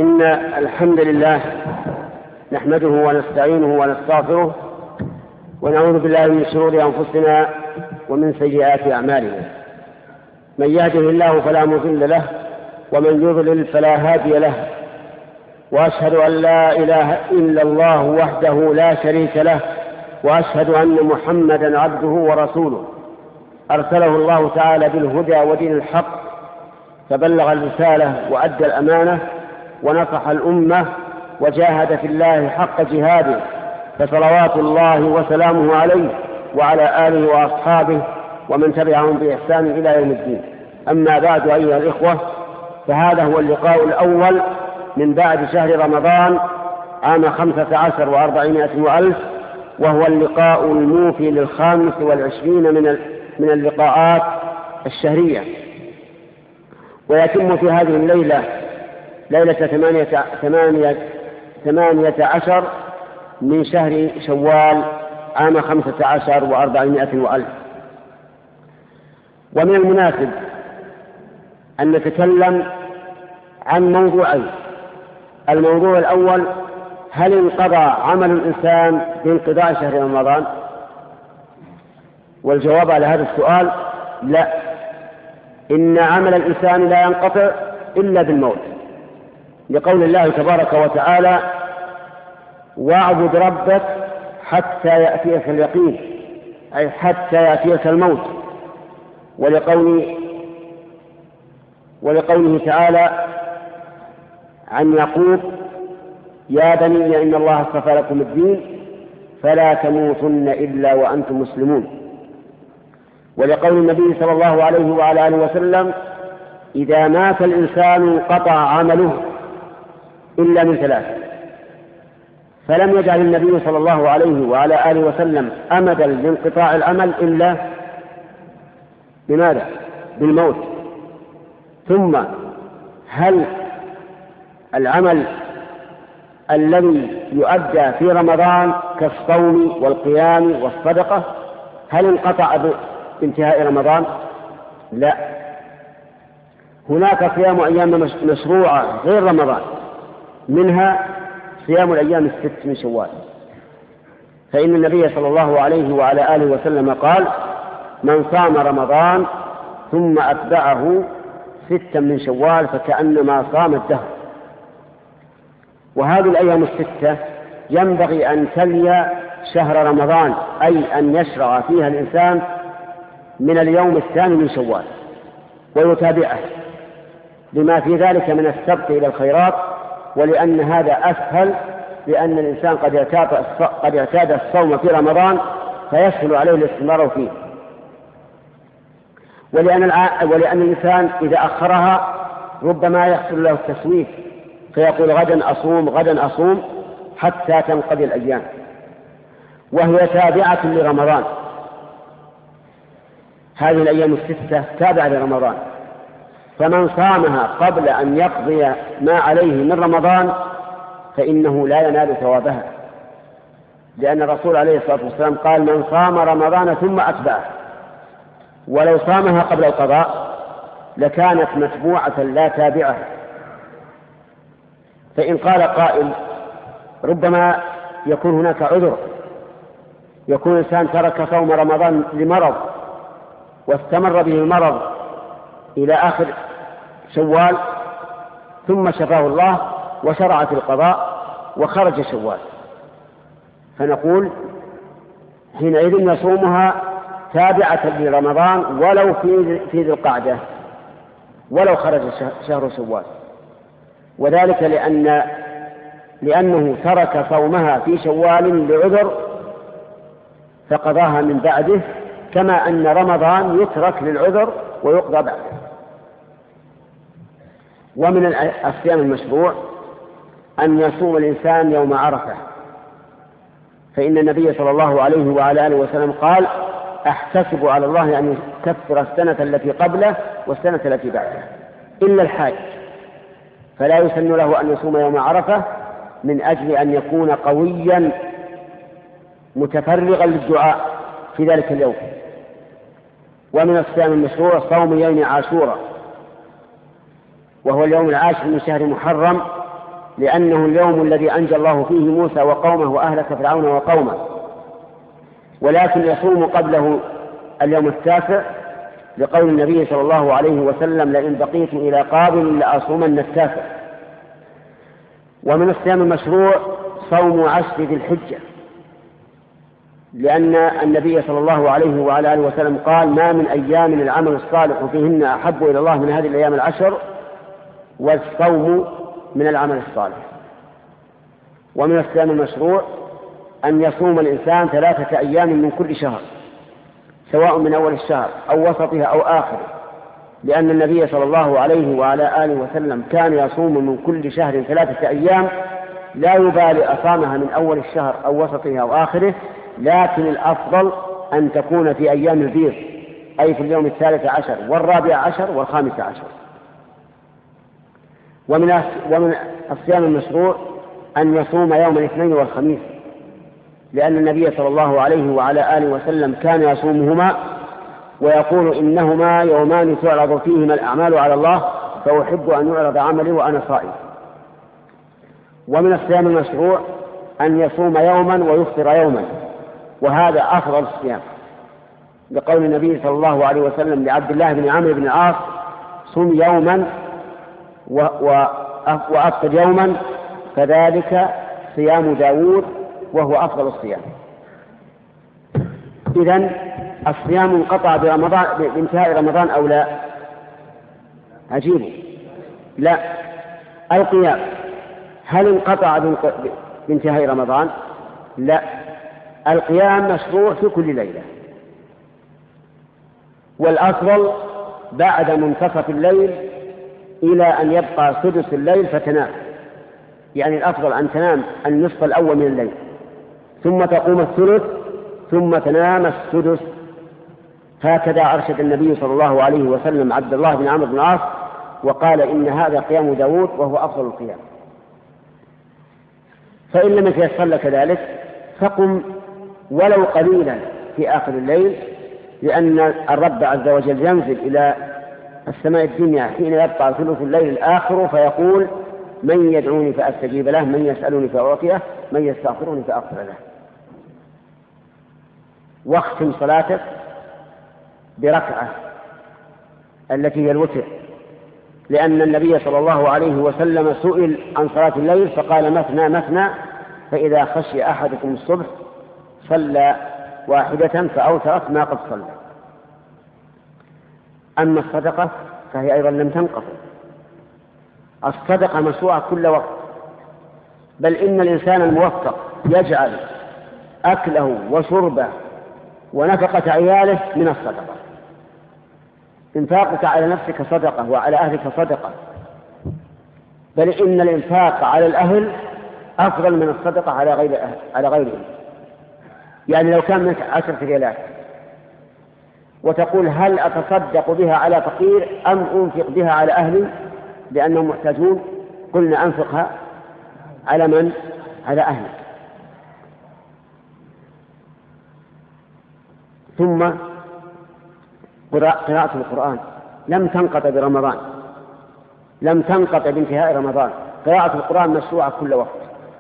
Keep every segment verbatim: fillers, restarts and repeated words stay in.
إن الحمد لله نحمده ونستعينه ونستغفره ونعوذ بالله من شرور أنفسنا ومن سيئات أعمالنا. من يهده الله فلا مضل له ومن يضلل فلا هادي له، وأشهد أن لا إله إلا الله وحده لا شريك له، وأشهد أن محمدا عبده ورسوله أرسله الله تعالى بالهدى ودين الحق، فبلغ الرسالة وأدى الأمانة ونصح الأمة وجاهد في الله حق جهاده، فصلوات الله وسلامه عليه وعلى آله وأصحابه ومن تبعهم بإحسان إلى يوم الدين. أما بعد أيها الإخوة، فهذا هو اللقاء الأول من بعد شهر رمضان عام خمسة عشر وأربعمائة وألف، وهو اللقاء الموفي للخامس والعشرين من من اللقاءات الشهرية، ويتم في هذه الليلة ليلة ثمانية, ثمانية, ثمانية عشر من شهر شوال عام خمسة عشر وأربعمائة وألف. ومن المناسب أن نتكلم عن موضوعين. الموضوع الأول: هل انقضى عمل الإنسان بانقضاء شهر رمضان؟ والجواب على هذا السؤال: لا، إن عمل الإنسان لا ينقطع إلا بالموت، لقول الله تبارك وتعالى: واعبد ربك حتى يأتيك اليقين، أي حتى يأتيك الموت. ولقوله, ولقوله تعالى عن يعقوب: يا بني إن الله اصطفى لكم الدين فلا تموتن إلا وأنتم مسلمون. ولقول النبي صلى الله عليه وعلى آله وسلم: إذا مات الإنسان انقطع عمله إلا من ثلاث. فلم يجعل النبي صلى الله عليه وعلى آله وسلم أمدا لانقطاع العمل إلا بماذا؟ بالموت. ثم هل العمل الذي يؤدى في رمضان كالصوم والقيام والصدقة هل انقطع بانتهاء رمضان؟ لا، هناك صيام أيام مشروعة غير رمضان، منها صيام الأيام الست من شوال، فإن النبي صلى الله عليه وعلى آله وسلم قال: من صام رمضان ثم أتبعه ستا من شوال فكأنما صام الدهر. وهذه الأيام الستة ينبغي أن تلي شهر رمضان، أي أن يشرع فيها الإنسان من اليوم الثاني من شوال ويتابعه، لما في ذلك من السبق إلى الخيرات، ولأن هذا أسهل، لأن الإنسان قد اعتاد الصوم في رمضان فيسهل عليه الاستمرار فيه. ولأن, الع... ولأن الإنسان إذا أخرها ربما يحصل له التسويف، فيقول غدا أصوم غدا أصوم حتى تنقضي الأيام، وهي تابعة لرمضان. هذه الأيام الستة تابعة لرمضان، فمن صامها قبل أن يقضي ما عليه من رمضان فإنه لا ينال ثوابها، لأن الرسول عليه الصلاة والسلام قال: من صام رمضان ثم أتبعه. ولو صامها قبل القضاء لكانت متبوعة لا تابعة. فإن قال قائل: ربما يكون هناك عذر، يكون إنسان ترك صوم رمضان لمرض واستمر به المرض إلى آخر شوال ثم شفاه الله وشرع في القضاء وخرج شوال، فنقول حينئذ يصومها تابعة لرمضان ولو في في ذي القعدة، ولو خرج شهر شوال. وذلك لأن لأنه ترك صومها في شوال لعذر فقضاها من بعده، كما أن رمضان يترك للعذر ويقضى بعده. ومن الصيام المشروع أن يصوم الإنسان يوم عرفة، فإن النبي صلى الله عليه وعلى آله وسلم قال: أحتسب على الله أن يكفر السنة التي قبله والسنة التي بعده، إلا الحاج فلا يسن له أن يصوم يوم عرفة، من أجل أن يكون قويا متفرغا للدعاء في ذلك اليوم. ومن الصيام المشروع صوم يوم عاشوراء، وهو اليوم العاشر من شهر محرم لأنه اليوم الذي أنجى الله فيه موسى وقومه وأهلك فرعون وقومه، ولكن يصوم قبله اليوم التاسع لقول النبي صلى الله عليه وسلم: لئن بقيت إلى قابل لأصومن التاسع. ومن الصيام المشروع صوم عشر ذي الحجة، لأن النبي صلى الله عليه وعلى آله وسلم قال: ما من أيام العمل الصالح فيهن أحب إلى الله من هذه الأيام العشر، والصوم من العمل الصالح. ومن الصيام المشروع أن يصوم الإنسان ثلاثة أيام من كل شهر، سواء من أول الشهر أو وسطها أو آخره، لأن النبي صلى الله عليه وعلى آله وسلم كان يصوم من كل شهر ثلاثة أيام، لا يبالي أصامها من أول الشهر أو وسطها أو آخره، لكن الأفضل أن تكون في أيام البيض، أي في اليوم الثالث عشر والرابع عشر والخامس عشر. ومن ومن الصيام المشروع أن يصوم يوم الاثنين والخميس، لأن النبي صلى الله عليه وعلى آله وسلم كان يصومهما ويقول: إنهما يومان تعرض فيهما الأعمال على الله، فأحب أن يعرض عملي وأنا صائم. ومن الصيام المشروع أن يصوم يوما ويفطر يوما، وهذا أفضل الصيام، لقول النبي صلى الله عليه وسلم لعبد الله بن عمرو بن العاص: صم يوما وأفطر يوما، فذلك صيام داود وهو أفضل الصيام. إذن الصيام انقطع برمضان بانتهاء رمضان أو لا؟ عجيب، لا. القيام هل انقطع بانتهاء رمضان؟ لا، القيام مشروع في كل ليلة، والأفضل بعد منتصف الليل إلى أن يبقى سدس الليل فتنام، يعني الأفضل أن تنام النصف الأول من الليل ثم تقوم الثلث ثم تنام السدس. هكذا أرشد النبي صلى الله عليه وسلم عبد الله بن عمرو بن العاص وقال: إن هذا قيام داود وهو أفضل القيام. فإن لم يتيسر لك ذلك فقم ولو قليلا في آخر الليل، لأن الرب عز وجل ينزل إلى السماء الدنيا حين يبقى ثلث الليل الآخر فيقول: من يدعوني فأستجيب له، من يسألني فأعطيه، من يستغفرني فأغفر له. واختم صلاتك بركعة التي هي الوتر، لأن النبي صلى الله عليه وسلم سئل عن صلاة الليل فقال: مثنى مثنى، فإذا خشي أحدكم الصبح صلى واحدة فأوترت ما قد صلى. أما الصدقة فهي أيضا لم تنقطع، الصدقة مشروعة كل وقت، بل إن الإنسان الموفق يجعل أكله وشربه ونفقة عياله من الصدقة. إنفاقك على نفسك صدقة وعلى أهلك صدقة، بل إن الإنفاق على الأهل أفضل من الصدقة على غير أهل على غيرهم. يعني لو كان منك عشرة ريالات وتقول: هل أتصدق بها على فقير أم أنفق بها على أهلي لأنهم محتاجون؟ قلنا: أنفقها على من؟ على أهلك. ثم قراءة القرآن لم تنقطع برمضان، لم تنقطع بانتهاء رمضان. قراءة القرآن مشروعة كل وقت،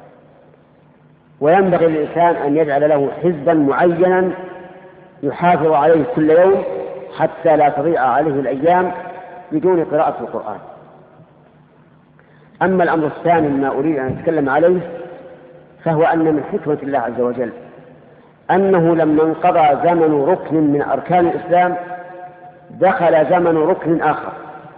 وينبغي للإنسان أن يجعل له حزبا معينا يحافظ عليه كل يوم حتى لا تضيع عليه الأيام بدون قراءة القرآن. أما الأمر الثاني ما أريد أن أتكلم عليه فهو أن من حكمة الله عز وجل أنه لما انقضى زمن ركن من أركان الإسلام دخل زمن ركن آخر.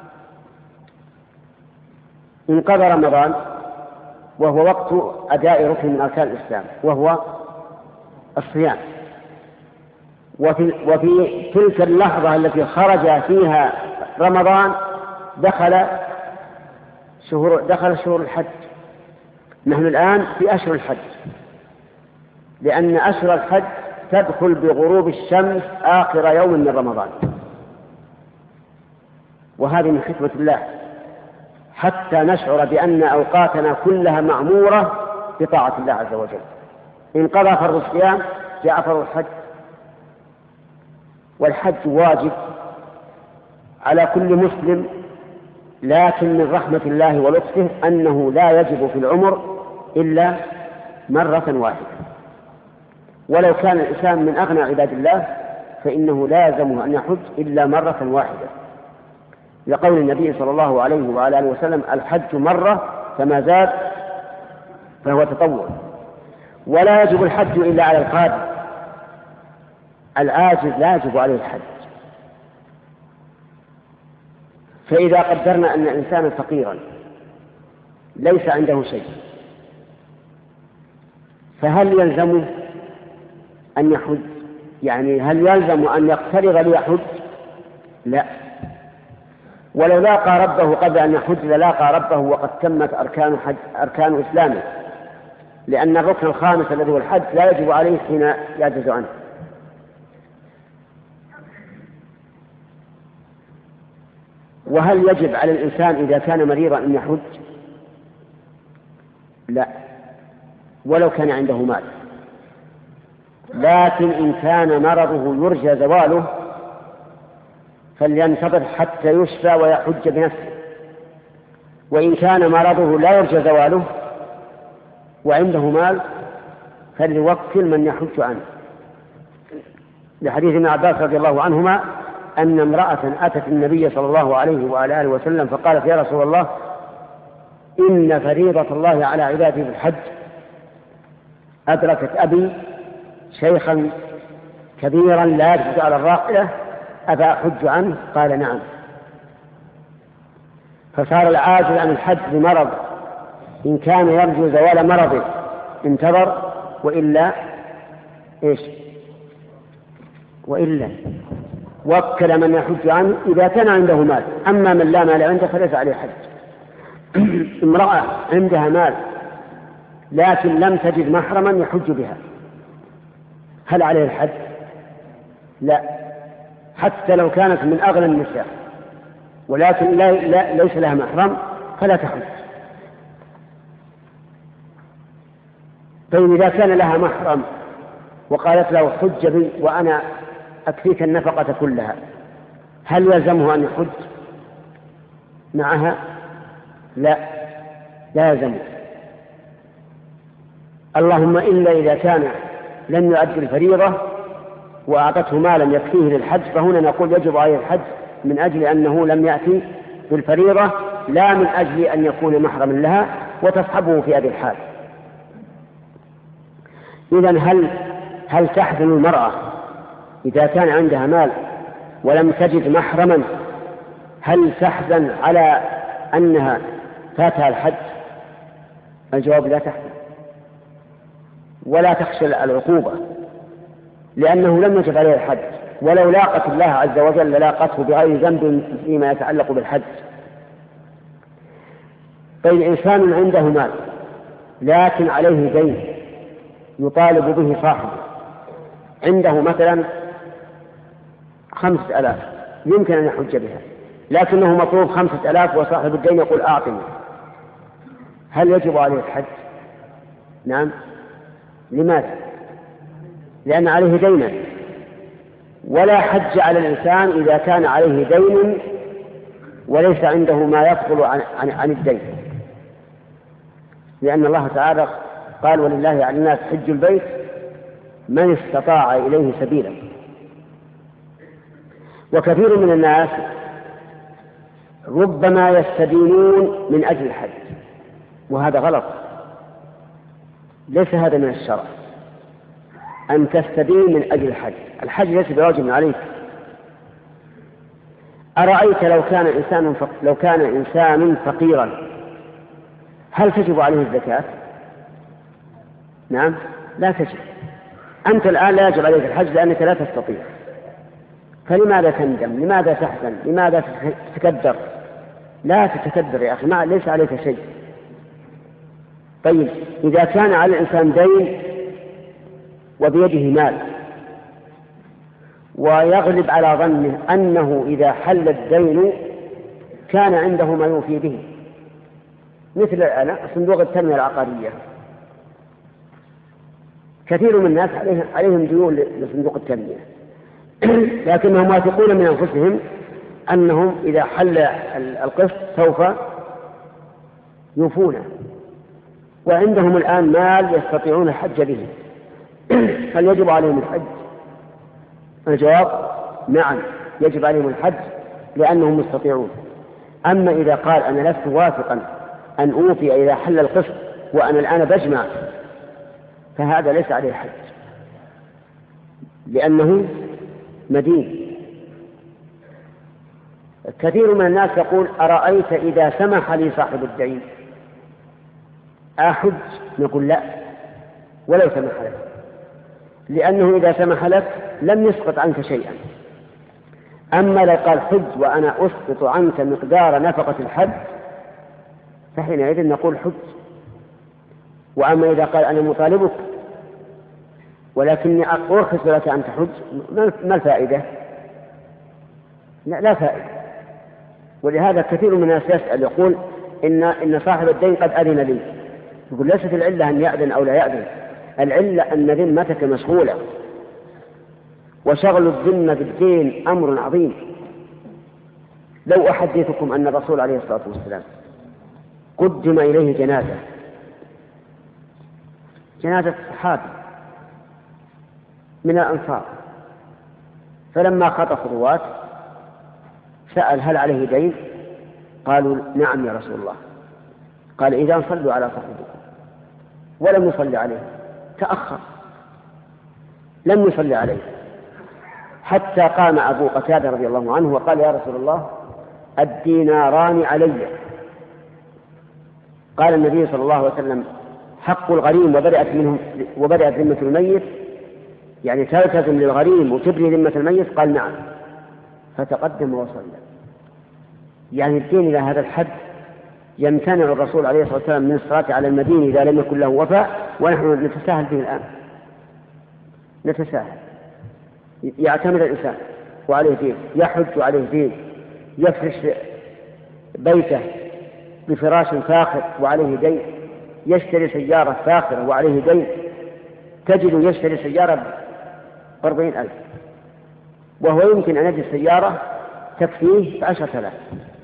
انقضى رمضان وهو وقت أداء ركن من أركان الإسلام وهو الصيام، وفي, وفي تلك اللحظة التي خرج فيها رمضان دخل شهور دخل شهور الحج. نحن الآن في أشهر الحج، لأن أشهر الحج تدخل بغروب الشمس آخر يوم من رمضان، وهذه من حكمة الله حتى نشعر بأن أوقاتنا كلها معمورة بطاعة الله عز وجل. انقضى فرض الصيام جاء فرض الحج، والحج واجب على كل مسلم لكن من رحمة الله ولطفه أنه لا يجب في العمر إلا مرة واحدة، ولو كان الإنسان من أغنى عباد الله فإنه لا يلزمه أن يحج إلا مرة واحدة، لقول النبي صلى الله عليه وعلى آله وسلم: الحج مرة فما زاد فهو تطوع. ولا يجب الحج إلا على القادر، العاجز لا يجب عليه الحج. فإذا قدرنا أن إنسانا فقيرا ليس عنده شيء، فهل يلزمه أن يحج؟ يعني هل يلزم أن يقترض ليحج؟ لا، ولو لاقى ربه قبل أن يحج للاقى ربه وقد تمت أركان, حج أركان إسلامه، لأن الركن الخامس الذي هو الحج لا يجب عليه حين يعجز عنه. وهل يجب على الإنسان إذا كان مريضا أن يحج؟ لا، ولو كان عنده مال، لكن إن كان مرضه يرجى زواله فلينتظر حتى يشفى ويحج بنفسه، وإن كان مرضه لا يرجى زواله وعنده مال فليوكل من يحج عنه، لحديث ابن عباس رضي الله عنهما أن امرأة أتت النبي صلى الله عليه وعلى آله وسلم فقالت: يا رسول الله، إن فريضة الله على عباده في الحج أدركت أبي شيخا كبيرا لا يجوز على الراحلة، أفأحج عنه؟ قال: نعم. فصار العاجز عن الحج بمرض إن كان يرجو زوال مرضه انتظر، وإلا إيش؟ وإلا وكل من يحج عنه إذا كان عنده مال. أما من لا مال عنده فليس عليه حج. امرأة عندها مال لكن لم تجد محرما يحج بها، هل عليه الحج؟ لا، حتى لو كانت من أغنى النساء ولكن لا لا ليس لها محرم فلا تحج. طيب إذا كان لها محرم وقالت له: حج بي وأنا أكفيك النفقة كلها، هل يلزمه أن يحج معها؟ لا، لا يلزمه، اللهم إلا إذا كان لم يؤدي الفريضة وأعطته مالا يكفيه للحج، فهنا نقول يجب عليه الحج من أجل أنه لم يأتي بالفريضة، لا من أجل أن يكون محرما لها وتصحبه في هذه الحال. إذن هل هل تحزن المرأة إذا كان عندها مال ولم تجد محرما؟ هل تحزن على أنها فاتها الحج؟ الجواب: لا تحزن ولا تخشى العقوبة، لأنه لم يجب عليه الحج، ولو لاقت الله عز وجل لاقته بغير ذنب فيما يتعلق بالحج. طيب إنسان عنده مال لكن عليه دين يطالب به صاحبه، عنده مثلا خمسة ألاف يمكن أن يحج بها، لكنه مطلوب خمسة ألاف وصاحب الدين يقول: أعطني، هل يجب عليه الحج؟ نعم. لماذا؟ لأن عليه دينا، ولا حج على الإنسان إذا كان عليه دين وليس عنده ما يفضل عن, عن, عن الدين، لأن الله تعالى قال: ولله على الناس حج البيت من استطاع إليه سبيلا. وكثير من الناس ربما يستدينون من أجل الحج، وهذا غلط، ليس هذا من الشرع أن تستدين من أجل الحج. الحج ليس بواجب عليك. أرأيت لو كان إنسان فق... لو كان إنسان فقيرا هل تجب عليه الزكاة؟ نعم، لا تجب. أنت الآن لا يجب عليك الحج لأنك لا تستطيع، فلماذا تندم؟ لماذا تحزن؟ لماذا تتكدر؟ لا تتكدر يا أخي، ما ليس عليك شيء. طيب إذا كان على الإنسان دين وبيده مال ويغلب على ظنه أنه إذا حل الدين كان عنده ما يوفي به، مثل صندوق التنمية العقارية، كثير من الناس عليهم ديون لصندوق التنمية لكنهم واثقون من أنفسهم أنهم إذا حل القسط سوف يوفونه، وعندهم الآن مال يستطيعون الحج به، هل يجب عليهم الحج؟ الجواب نعم، يجب عليهم الحج لأنهم مستطيعون. أما إذا قال أنا لست واثقا أن أوفي إذا حل القسط وأنا الآن بجمع، فهذا ليس عليه حج لأنه مدين. كثير من الناس يقول أرأيت إذا سمح لي صاحب الدين أحج؟ نقول لا، ولو سمح لك، لأنه إذا سمح لك لم يسقط عنك شيئا. أما لو قال حج وأنا أسقط عنك مقدار نفقة الحج فحينئذ نقول حج. وأما إذا قال أنا مطالبك ولكني أرخص لك أن تحج، ما الفائدة؟ لا, لا فائدة. ولهذا كثير من الناس يسأل يقول إن, إن صاحب الدين قد أذن لي، يقول ليست العلة أن يأذن أو لا يأذن، العلة أن ذمتك مشغولة، وشغل الذمة بالدين أمر عظيم. لو أحدثكم أن الرسول عليه الصلاة والسلام قدم إليه جنازة جنازة صحابي من الأنصار، فلما خطف الرواة سأل هل عليه دين؟ قالوا نعم يا رسول الله. قال إذا صلوا على صاحبكم، ولم يصلي عليه، تأخر لم يصلي عليه حتى قام أبو قتادة رضي الله عنه وقال يا رسول الله الديناران علي. قال النبي صلى الله عليه وسلم حق الغريم وبدأت منهم وبدأت ذمة الميت، يعني تلتزم للغريم وتبري ذمة الميت؟ قال نعم، فتقدم وصلى. يعني الدين إلى هذا الحد يمتنع الرسول عليه الصلاة والسلام من الصلاة على المدين إذا لم يكن له وفاء، ونحن نتساهل به الآن، نتساهل. يعتمد الإنسان وعليه دين، يحج وعليه دين، يفرش بيته بفراش فاخر وعليه دين، يشتري سيارة فاخرة وعليه دين، تجد يشتري سيارة بأربعين ألف وهو يمكن أن يجد سيارة تكفيه بعشرة آلاف،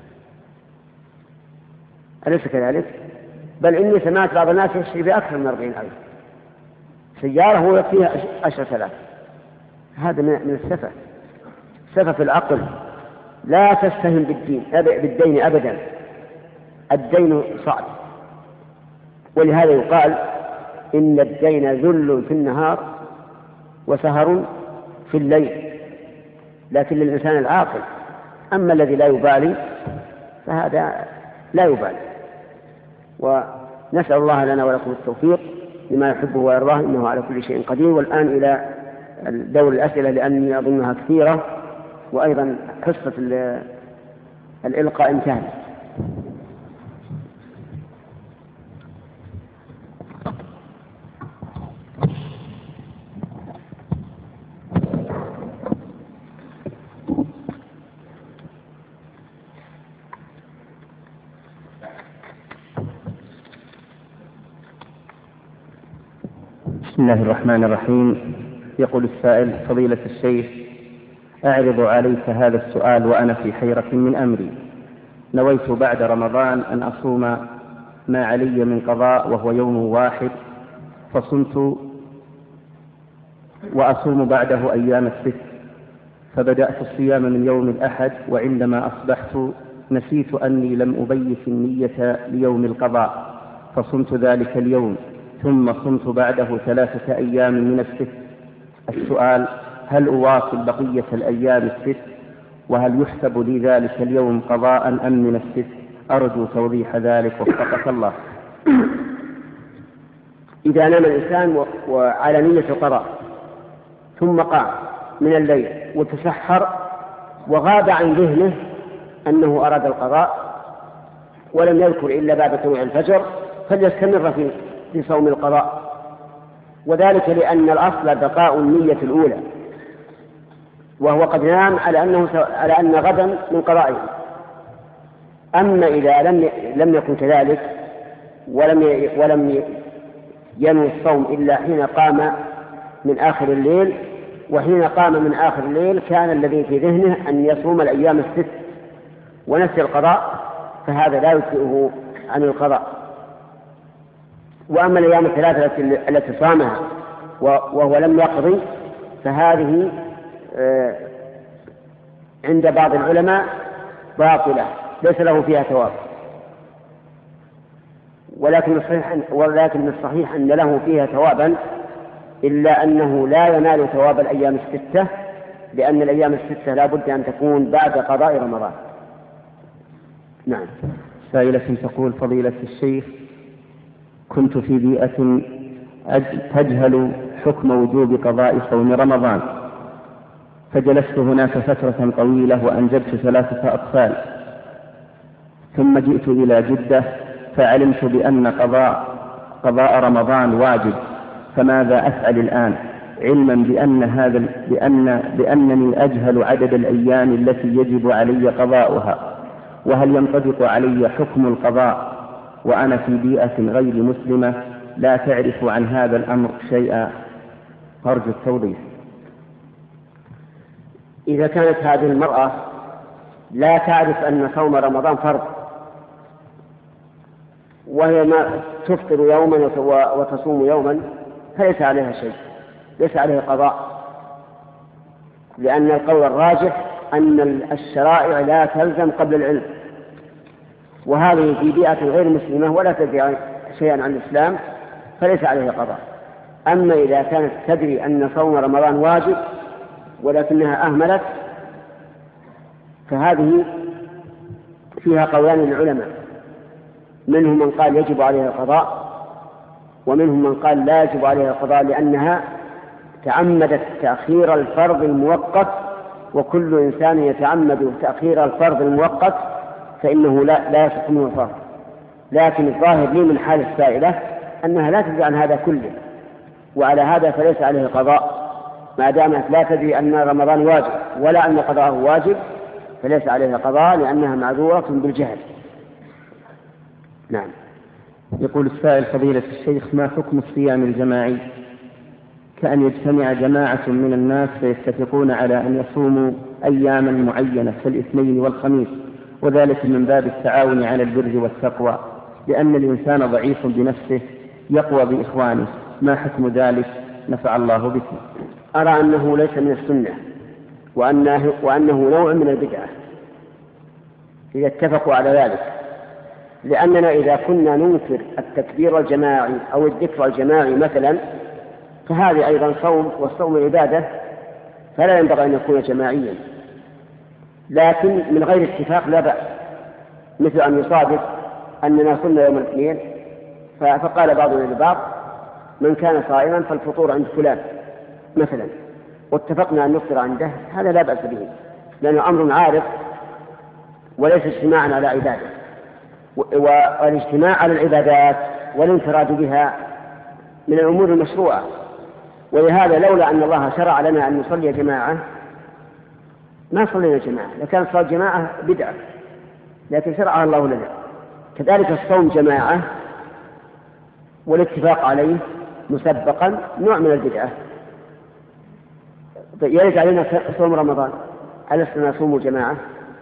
أليس كذلك؟ بل إني سمعت بعض الناس يشتري بأكثر من أربعين ألف سيارة هو يكفيها عشرة آلاف. هذا من السفة، سفة في العقل. لا تستهن بالدين بالدين أبدا، الدين صعب. ولهذا يقال إن الدين ذل في النهار وسهر في الليل، لكن للإنسان العاقل. أما الذي لا يبالي فهذا لا يبالي. ونسأل الله لنا ولكم التوفيق لما يحبه ويرضاه، إنه على كل شيء قدير. والآن إلى دور الأسئلة لأني أظنها كثيرة، وأيضا حصة الإلقاء انتهت. بسم الله الرحمن الرحيم. يقول السائل: فضيلة الشيخ، أعرض عليك هذا السؤال وأنا في حيرة من أمري. نويت بعد رمضان أن أصوم ما علي من قضاء وهو يوم واحد، فصمت وأصوم بعده أيام الست، فبدأت الصيام من يوم الأحد، وعندما أصبحت نسيت أني لم أبيت النية ليوم القضاء، فصمت ذلك اليوم، ثم صمت بعده ثلاثة أيام من الست. السؤال: هل أواصل بقية الأيام الست؟ وهل يحسب لي ذلك اليوم قضاء أم من الست؟ أرجو توضيح ذلك وفقك الله. إذا نام الإنسان وعلى نية القضاء ثم قام من الليل وتسحر وغاب عن ذهنه أنه أراد القضاء ولم يذكر إلا بعد طلوع الفجر، فليستمر في في صوم القضاء، وذلك لأن الأصل بقاء النية الأولى، وهو قد نام على أنه على أن غدا من قضائه. أما إذا لم لم يكن كذلك ولم ولم ينوي الصوم إلا حين قام من آخر الليل، وحين قام من آخر الليل كان الذي في ذهنه أن يصوم الأيام الست ونسي القضاء فهذا لا يجزئه عن القضاء. وأما الأيام الثلاثة التي صامها وهو لم يقضي فهذه عند بعض العلماء باطلة ليس له فيها ثواب، ولكن الصحيح ولكن الصحيح أن له فيها ثوابا، إلا أنه لا ينال ثواب الأيام الستة، لأن الأيام الستة لا بد أن تكون بعد قضاء رمضان. نعم. سائلة تقول: فضيلة الشيخ، كنت في بيئة تجهل حكم وجوب قضاء صوم رمضان، فجلست هناك فترة طويلة وأنجبت ثلاثة أطفال، ثم جئت إلى جدة فعلمت بأن قضاء قضاء رمضان واجب، فماذا أفعل الآن علما بأن هذا بأن بأنني أجهل عدد الأيام التي يجب علي قضاؤها؟ وهل ينطبق علي حكم القضاء وأنا في بيئة غير مسلمة لا تعرف عن هذا الأمر شيئا؟ أرجو التوضيح. إذا كانت هذه المرأة لا تعرف أن صوم رمضان فرض، وهي ما تفطر يوما وتصوم يوما، فليس عليها شيء، ليس عليها قضاء، لأن القول الراجح أن الشرائع لا تلزم قبل العلم، وهذه في بيئة غير مسلمة ولا تدري شيئا عن الإسلام فليس عليها قضاء. أما إذا كانت تدري أن صوم رمضان واجب ولكنها أهملت فهذه فيها قولان للعلماء، منهم من قال يجب عليها القضاء، ومنهم من قال لا يجب عليها القضاء لأنها تعمدت تأخير الفرض المؤقت، وكل إنسان يتعمد تأخير الفرض المؤقت فإنه لا, لا يصح منه الفرض. لكن الظاهر لي من حال السائلة أنها لا تدري عن هذا كله، وعلى هذا فليس عليه قضاء ما دامت لا تدري أن رمضان واجب ولا أن قضاءه واجب، فليس عليها قضاء لأنها معذورة بالجهل. نعم. يقول السائل: فضيلة الشيخ، ما حكم الصيام الجماعي؟ كأن يجتمع جماعة من الناس فيتفقون على أن يصوموا أياما معينة كالاثنين والخميس، وذلك من باب التعاون على البر والتقوى، لأن الإنسان ضعيف بنفسه يقوى بإخوانه، ما حكم ذلك؟ نفع الله بكم. أرى أنه ليس من السنة، وأنه, وأنه نوع من البدعة إذا اتفقوا على ذلك، لأننا إذا كنا ننكر التكبير الجماعي أو الذكر الجماعي مثلا فهذه أيضا صوم، والصوم عبادة فلا ينبغي أن يكون جماعيا، لكن من غير اتفاق لا بأس، مثل أن يصادف أننا صلنا يوم الاثنين فقال بعضنا لبعض من كان صائما فالفطور عند فلان مثلا، واتفقنا أن نفطر عنده، هذا لا بأس به، لأنه أمر عارف وليس اجتماعا على عبادة. والاجتماع على العبادات والانفراد بها من الأمور المشروعة، ولهذا لولا أن الله شرع لنا أن نصلي جماعة ما صلينا جماعة، لكان صلاة جماعة بدعة، لكن شرعها الله لنا. كذلك الصوم جماعة والاتفاق عليه مسبقا نوع من البدعة. يرد علينا صوم رمضان، ألسنا نصوم جماعة؟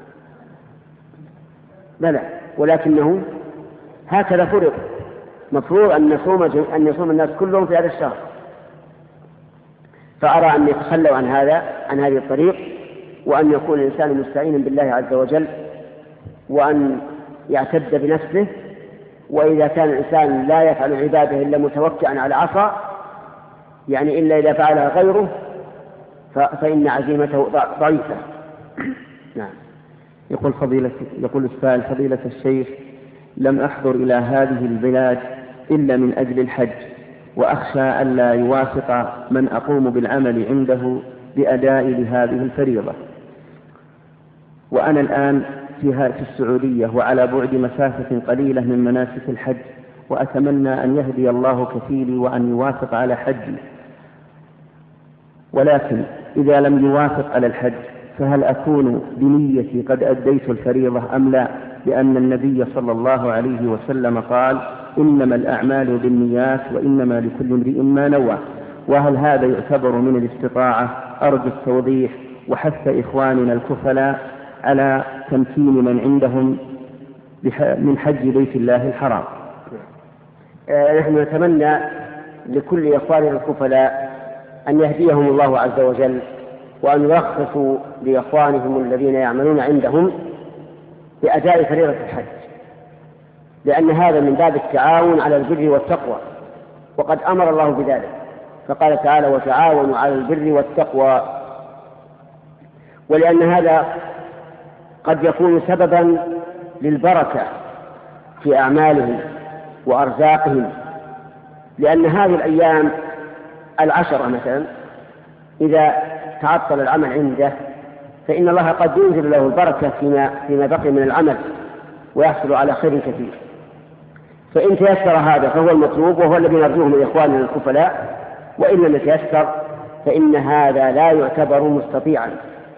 بلى، ولكنه هكذا فرض، مفروض أن يصوم أن يصوم الناس كلهم في هذا الشهر، فأرى أن يتخلوا عن هذا عن هذه الطريق، وأن يكون الإنسان مستعينا بالله عز وجل، وأن يعتد بنفسه، وإذا كان الإنسان لا يفعل عباده إلا متوكئا على عصا، يعني إلا إذا فعلها غيره فإن عزيمته ضعيفة. نعم. يقول فضيلة يقول السائل: فضيلة الشيخ، لم أحضر إلى هذه البلاد إلا من أجل الحج، وأخشى ألا يوافق من أقوم بالعمل عنده بأداء لهذه الفريضة، وأنا الآن في السعودية وعلى بعد مسافة قليلة من مناسك الحج، وأتمنى أن يهدي الله كفيلي وأن يوافق على حجي، ولكن إذا لم يوافق على الحج فهل أكون بنيتي قد أديت الفريضة أم لا؟ لأن النبي صلى الله عليه وسلم قال: إنما الأعمال بالنيات وإنما لكل امرئ ما نوى. وهل هذا يعتبر من الاستطاعة؟ أرجو التوضيح وحث إخواننا الكفلاء على تمكين من عندهم من حج بيت الله الحرام. نحن نتمنى لكل إخواننا الكفلاء أن يهديهم الله عز وجل، وأن يرخصوا لإخوانهم الذين يعملون عندهم بأداء فريضة الحج، لأن هذا من باب التعاون على البر والتقوى، وقد أمر الله بذلك فقال تعالى: وتعاونوا على البر والتقوى. ولأن هذا قد يكون سببا للبركة في أعمالهم وأرزاقهم، لأن هذه الأيام العشرة مثلا إذا تعطل العمل عنده فإن الله قد ينزل له البركة فيما, فيما بقي من العمل ويحصل على خير كثير. فإن تيسر هذا فهو المطلوب، وهو الذي نرجوه من إخواننا الكفلاء. وإن لم يتيسر فإن هذا لا يعتبر مستطيعا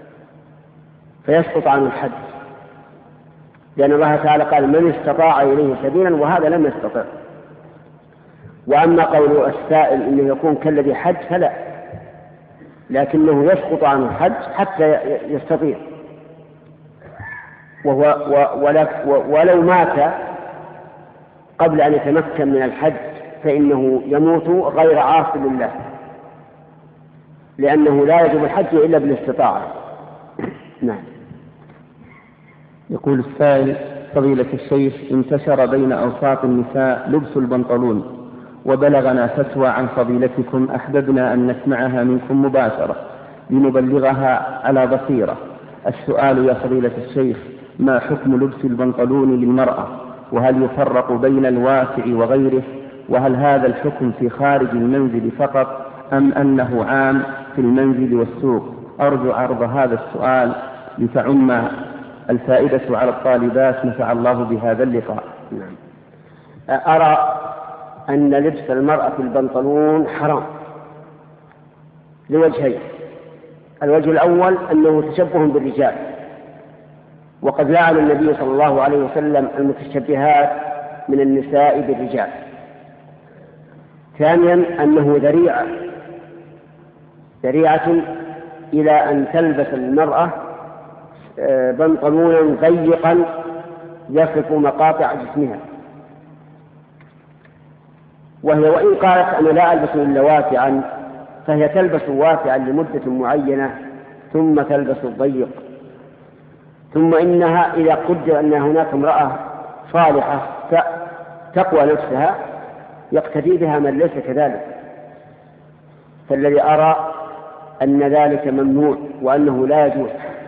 فيسقط عن الحج، لأن الله تعالى قال: من استطاع إليه سبيلا، وهذا لم يستطع. وأما قول السائل إنه يكون كالذي حج فلا، لكنه يسقط عن الحج حتى يستطيع، وهو ولو مات قبل أن يتمكن من الحج فإنه يموت غير عاص لله، لأنه لا يجب الحج إلا بالاستطاعة. نعم. يقول السائل: فضيلة الشيخ، انتشر بين أوساط النساء لبس البنطلون، وبلغنا فتوى عن فضيلتكم أحببنا أن نسمعها منكم مباشرة لنبلغها على بصيرة. السؤال يا فضيلة الشيخ: ما حكم لبس البنطلون للمرأة؟ وهل يفرق بين الواسع وغيره؟ وهل هذا الحكم في خارج المنزل فقط أم أنه عام في المنزل والسوق؟ أرجو عرض هذا السؤال لتعم الفائدة على الطالبات، نفع الله بهذا اللقاء. أرى أن لبس المرأة البنطلون حرام لوجهين. الوجه الأول أنه تشبه بالرجال، وقد لعن النبي صلى الله عليه وسلم المتشبهات من النساء بالرجال. ثانيا أنه ذريعة ذريعة إلى أن تلبس المرأة بنطلونا ضيقا يصف مقاطع جسمها، وهي وإن قالت أنا لا ألبس إلا واسعا فهي تلبس واسعا لمدة معينة ثم تلبس الضيق. ثم إنها إذا قدر أن هناك امرأة صالحة تقوى نفسها يقتدي بها من ليس كذلك. فالذي أرى أن ذلك ممنوع وأنه لا يجوز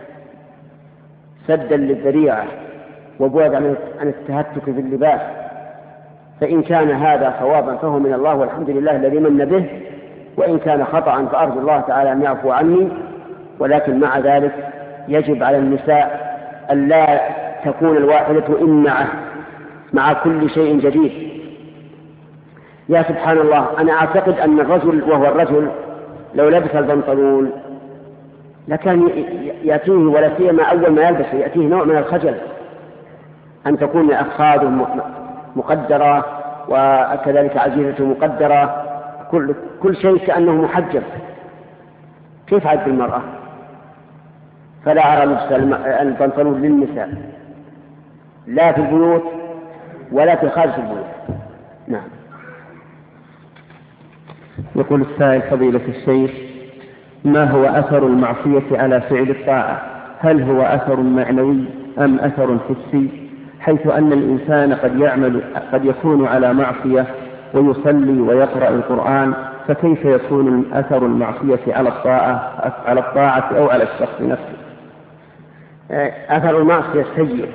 سدا للذريعة وبعد عن التهتك في اللباس. فإن كان هذا صوابا فهو من الله والحمد لله الذي من به، وإن كان خطأ فأرجو الله تعالى أن يعفو عني. ولكن مع ذلك يجب على النساء أن لا تكون الواحدة إمعة مع كل شيء جديد. يا سبحان الله، أنا أعتقد أن الرجل وهو الرجل لو لبس البنطلون لكان يأتيه، ولا سيما أول ما يلبس يأتيه نوع من الخجل أن تكون أفخاذه مقدرة وكذلك عزيزته مقدرة، كل, كل شيء كأنه محجب. كيف عد المرأة؟ فلا أرى لبس البنطلون للنساء لا في البيوت ولا في خارج البيوت. نعم. يقول السائل: فضيلة الشيخ، ما هو أثر المعصية على فعل الطاعة؟ هل هو أثر معنوي أم أثر حسي؟ حيث أن الإنسان قد يعمل قد يكون على معصية ويصلي ويقرأ القرآن، فكيف يكون أثر المعصية على الطاعة على الطاعة أو على الشخص نفسه؟ أثر المعصية سيء،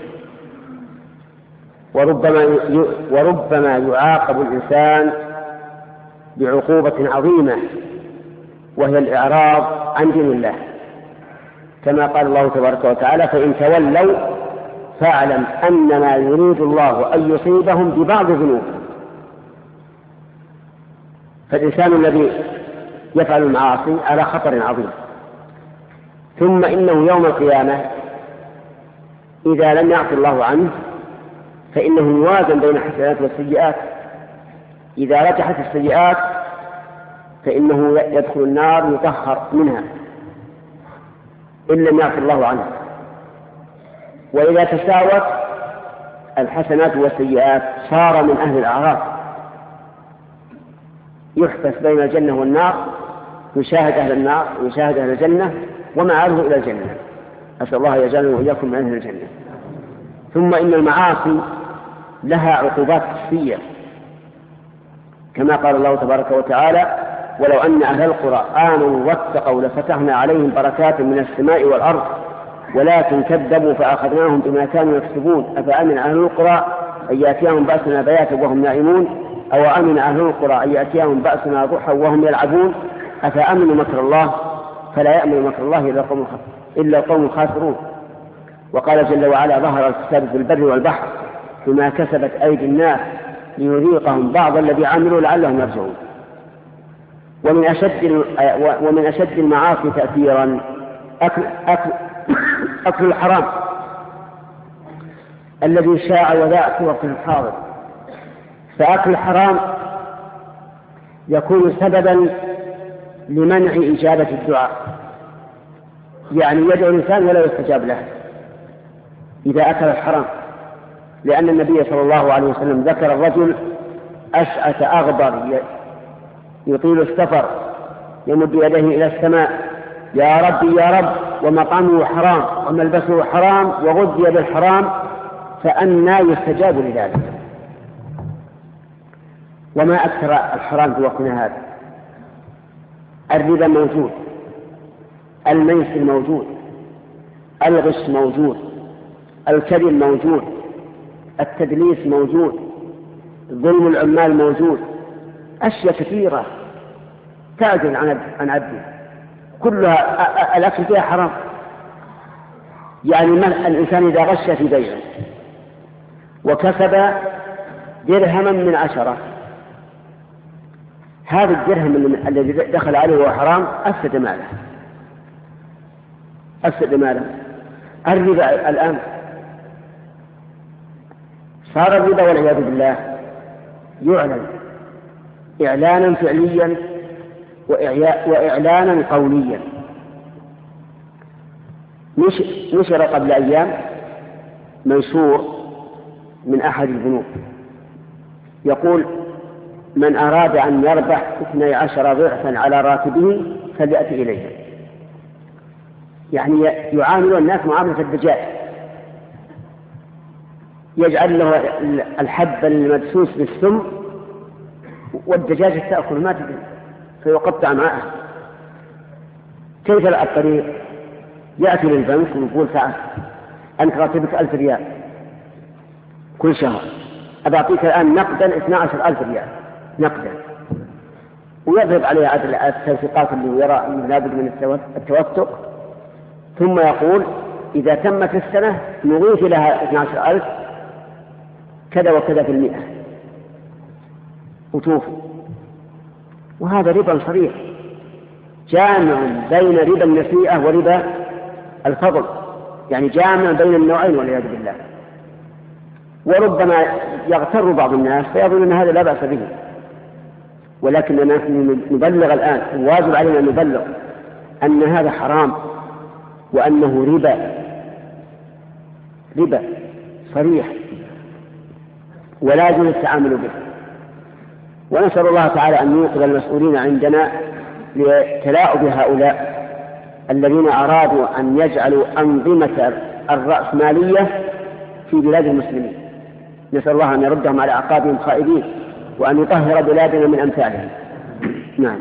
وربما وربما يعاقب الإنسان بعقوبة عظيمة وهي الإعراض عن دين الله، كما قال الله تبارك وتعالى: فإن تولوا فاعلم أنما يريد الله أن يصيبهم ببعض ذنوبهم. فالإنسان الذي يفعل المعاصي على خطر عظيم. ثم إنه يوم القيامة إذا لم يعصي الله عنه فإنه يوازن بين الحسنات والسيئات. إذا رجحت السيئات فإنه يدخل النار يطهر منها إن لم يعصي الله عنه. وإذا تساوت الحسنات والسيئات صار من أهل الأعراف، يحبس بين الجنة والنار، يشاهد أهل النار ويشاهد أهل الجنة ومعاده إلى الجنة. أسأل الله يجعلنا وإياكم من أهل الجنة. ثم إن المعاصي لها عقوبات كسبية، كما قال الله تبارك وتعالى: ولو أن أهل القرى آمنوا واتقوا لفتحنا عليهم بركات من السماء والأرض ولكن كذبوا فأخذناهم بما كانوا يكسبون أفأمن أهل القرى أن يأتيهم بأسنا بياتا وهم نائمون أو أمن أهل القرى أن يأتيهم بأسنا ضحى وهم يلعبون أفأمنوا مكر الله فلا يأمن مكر الله إلا القوم الخاسرون. وقال جل وعلا: ظهر الفساد في البر والبحر بما كسبت أيدي الناس ليذيقهم بعض الذي عملوا لعلهم يرجعون. ومن أشد ومن أشد المعاصي تأثيرا أكل, أكل, أكل الحرام الذي شاع وذاع في وقت الحاضر. فأكل الحرام يكون سببا لمنع إجابة الدعاء، يعني يدعو الإنسان ولا يستجاب له إذا أكل الحرام، لأن النبي صلى الله عليه وسلم ذكر الرجل أشعث أغبر يطيل السفر يمد يديه إلى السماء: يا ربي يا رب، ومطعمه حرام وملبسه حرام وغذي بالحرام، فأنى يستجاب لذلك. وما أكثر الحرام في وقتنا هذا. الربا موجود، الميسر موجود، الغش موجود، الكذب موجود، التدليس موجود، ظلم العمال موجود، أشياء كثيرة تعجل عن عبده، كلها الأكل فيها حرام. يعني الإنسان إذا غش في بيعه وكسب درهما من عشرة، هذا الدرهم الذي دخل عليه وهو حرام أفسد ماله، أفسد ماله. الربا الآن صار الربا والعياذ بالله يعلن إعلانا فعليا وإعلانا قوليا. نشر قبل أيام منشور من أحد البنوك يقول: من أراد أن يربح اثني عشر ضعفا على راتبه فليأتي إليه. يعني يعامل الناس معاملة الدجاج، يجعل له الحب المدسوس بالسم والدجاجة تأكل ما تدري فيقطع معها. كيف الطريق؟ يأتي للبنك ويقول: تعال أنت راتبك ألف ريال كل شهر، أبعطيك الآن نقدا اثني عشر ألف ريال نقدا، ويضرب عليه عدد التوثيقات اللي يرى أنه لابد من التوثق، ثم يقول: إذا تمت السنة نضيف لها اثني عشر ألف كذا وكذا في المئة وتوفي. وهذا ربا صريح جامع بين ربا النسيئة وربا الفضل، يعني جامع بين النوعين والعياذ بالله. وربما يغتر بعض الناس فيظن أن هذا لا بأس به، ولكننا نحن نبلغ الآن، الواجب علينا أن نبلغ أن هذا حرام وأنه ربا ربا صريح ولا يجوز التعامل به. ونسأل الله تعالى أن يوقظ المسؤولين عندنا لتلاعب هؤلاء الذين أرادوا أن يجعلوا أنظمة الرأسمالية في بلاد المسلمين. نسأل الله أن يردهم على أعقابهم خائبين وأن يطهر بلادنا من أمثالهم. نعم.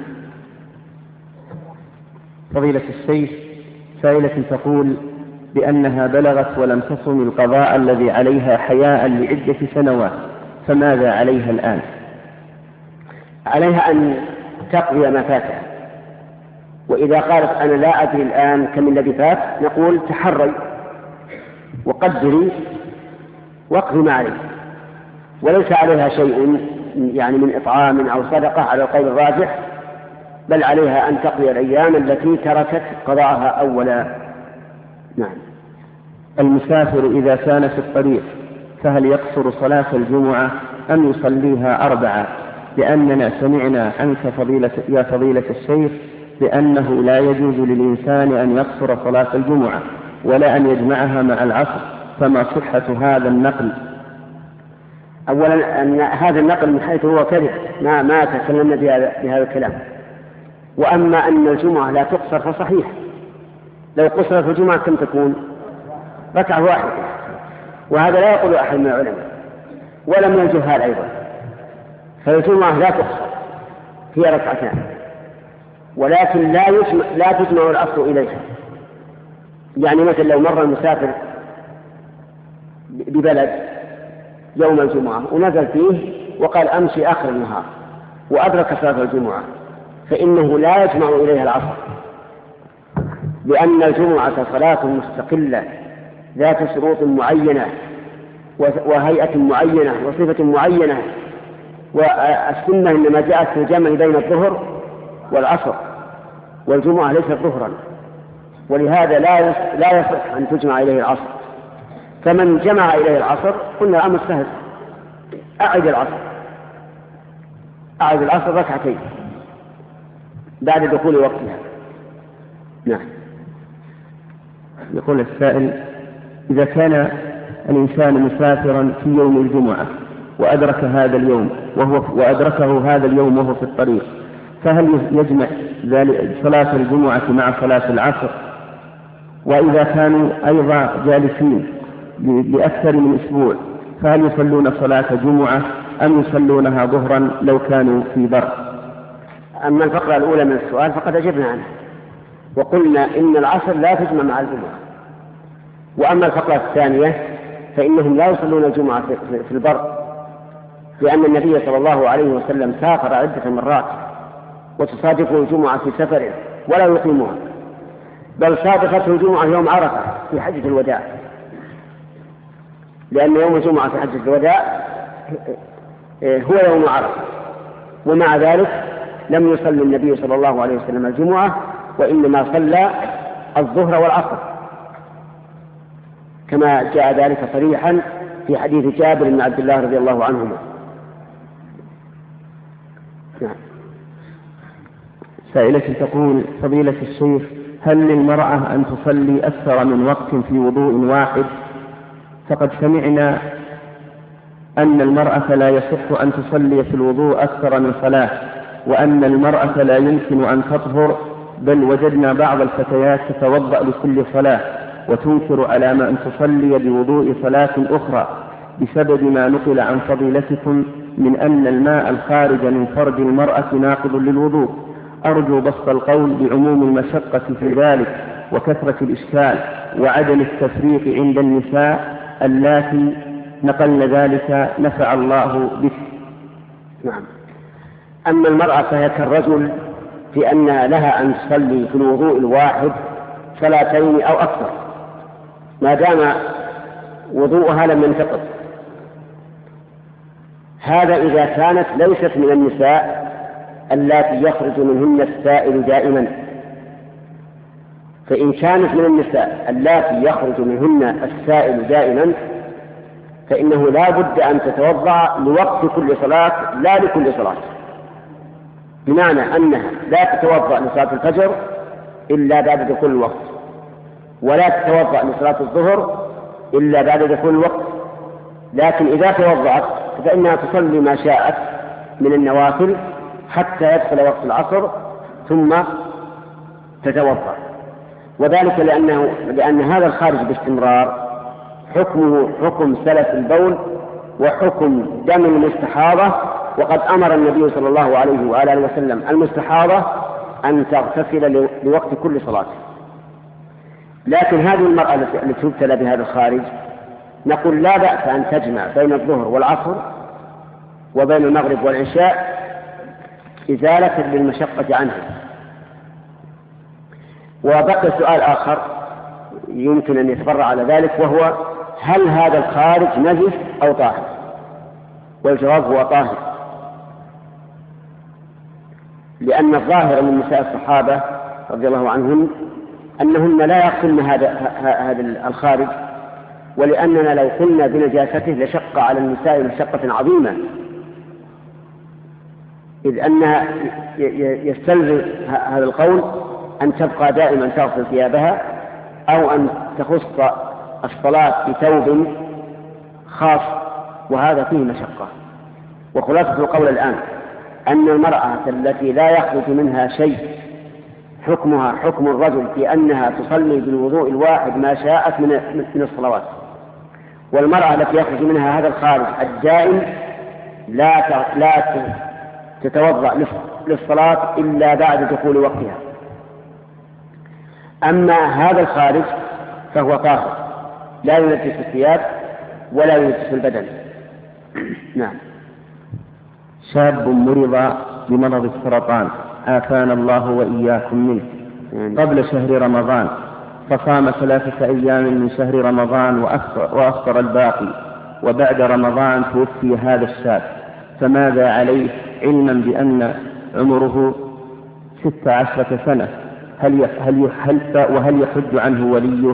فضيلة الشيخ، سائلة تقول بأنها بلغت ولم تصم القضاء الذي عليها حياء لعدة سنوات، فماذا عليها الآن؟ عليها أن تقضي ما فاتها، وإذا قالت أنا لا أدري الآن كم الذي فات نقول تحري وقدري واقضي ما عليك، وليس عليها شيء يعني من إطعام أو صدقة على القول الراجح، بل عليها أن تقضي الأيام التي تركت قضاءها أولا. نعم. المسافر إذا كان في الطريق فهل يقصر صلاة الجمعة أم يصليها أربعة؟ لأننا سمعنا عنك فضيلة يا فضيلة الشيخ بأنه لا يجوز للإنسان أن يقصر صلاة الجمعة ولا أن يجمعها مع العصر، فما صحة هذا النقل؟ أولا أن هذا النقل من حيث هو كذب، ما ما تكلمنا بهذا بهذا الكلام. وأما أن الجمعة لا تقصر فصحيح، لو قصرت الجمعة كم تكون؟ ركعة واحدة، وهذا لا يقول أحد من العلماء ولا من الجهال أيضا. فالجمعة لا تقصر، هي ركعتان، ولكن لا يجمع لا تجمع العصر إليها. يعني مثلا لو مر المسافر ببلد يوم الجمعة ونزل فيه وقال أمشي آخر النهار وأدرك صلاة الجمعة، فإنه لا يجمع إليها العصر، لأن الجمعة صلاة مستقلة ذات شروط معينة وهيئة معينة وصفة معينة، والسنة إنما جاءت في الجمع بين الظهر والعصر، والجمعة ليست ظهرا، ولهذا لا لا يصح أن تجمع إليه العصر. فمن جمع إليه العصر قلنا الأمر سهل، أعد العصر أعد العصر ركعتين بعد دخول وقتها. نعم. يقول السائل: إذا كان الإنسان مسافرا في يوم الجمعة وأدرك هذا اليوم وهو وأدركه هذا اليوم وهو في الطريق، فهل يجمع صلاة الجمعة مع صلاة العصر؟ وإذا كانوا أيضا جالسين لأكثر من أسبوع فهل يصلون صلاة جمعة أم يصلونها ظهرا لو كانوا في بر؟ أما الفقرة الأولى من السؤال فقد أجبنا عنه وقلنا إن العصر لا تجمع مع الجمعة. وأما الفقرة الثانية فإنهم لا يصلون الجمعة في البر، لأن النبي صلى الله عليه وسلم سافر عدة مرات وتصادفه الجمعة في سفره ولا يقيمها، بل صادفته الجمعة يوم عرفة في حجة الوداع، لأن يوم الجمعة في حجة الوداع هو يوم عرفة، ومع ذلك لم يصلي النبي صلى الله عليه وسلم الجمعة، وإنما صلى الظهر والعصر كما جاء ذلك صريحا في حديث جابر بن عبد الله رضي الله عنهما. نعم. سائلة تقول: فضيلة الشيخ، هل للمرأة أن تصلي أكثر من وقت في وضوء واحد؟ فقد سمعنا أن المرأة لا يصح أن تصلي في الوضوء أكثر من صلاة، وأن المرأة لا يمكن أن تطهر، بل وجدنا بعض الفتيات تتوضأ لكل صلاة وتنكر على ما أن تصلي بوضوء صلاة أخرى بسبب ما نقل عن فضيلتكم من أن الماء الخارج من فرج المرأة ناقض للوضوء. أرجو بسط القول بعموم المشقة في ذلك وكثرة الإشكال وعدم التفريق عند النساء اللاتي نقلن ذلك، نفع الله بك. نعم. أما المرأة فهي كالرجل في أن لها أن تصلي في الوضوء الواحد صلاتين أو أكثر ما دام وضوءها لم ينتقض. هذا إذا كانت ليست من النساء اللاتي يخرج منهن السائل دائما، فإن كانت من النساء اللاتي يخرج منهن السائل دائما فإنه لا بد أن تتوضأ لوقت كل صلاة لا لكل صلاة، بمعنى أنها لا تتوضأ لصلاة الفجر إلا بعد دخول الوقت، ولا تتوضأ لصلاة الظهر إلا بعد دخول الوقت، لكن إذا توضأت فإنها تصلي ما شاءت من النوافل حتى يدخل وقت العصر ثم تتوضأ. وذلك لأنه لأن هذا الخارج باستمرار حكمه حكم سلف البول وحكم دم المستحاضة، وقد أمر النبي صلى الله عليه وآله وسلم المستحاضة أن تغتسل لوقت كل صلاة. لكن هذه المرأة التي تبتلى بهذا الخارج نقول لا بأس أن تجمع بين الظهر والعصر وبين المغرب والعشاء إزالة للمشقة عنها. وبقي سؤال آخر يمكن أن يتفرع على ذلك، وهو هل هذا الخارج نجس أو طاهر؟ والجواب هو طاهر، لأن الظاهر من نساء الصحابة رضي الله عنهم أنهن لا يقتلن هذا هذا الخارج، ولأننا لو قلنا بنجاسته لشق على النساء مشقة عظيمة، إذ أنها يستلزم هذا القول أن تبقى دائما تغسل ثيابها أو أن تخص الصلاة بثوب خاص، وهذا فيه مشقة. وخلاصة القول الآن أن المرأة التي لا يخرج منها شيء حكمها حكم الرجل في أنها تصلي بالوضوء الواحد ما شاءت من الصلوات، والمرأة التي يخرج منها هذا الخارج الدائم لا لا تتوضأ للصلاة إلا بعد دخول وقتها. أما هذا الخارج فهو طاهر لا ينجس الثياب ولا ينجس البدن. نعم. شاب مرض بمرض السرطان عافانا الله وإياكم منه قبل شهر رمضان، فصام ثلاثة أيام من شهر رمضان وأفطر الباقي، وبعد رمضان توفي هذا الشاب، فماذا عليه علما بأن عمره ست عشرة سنة؟ هل هل يحل وهل يحج عنه وليه؟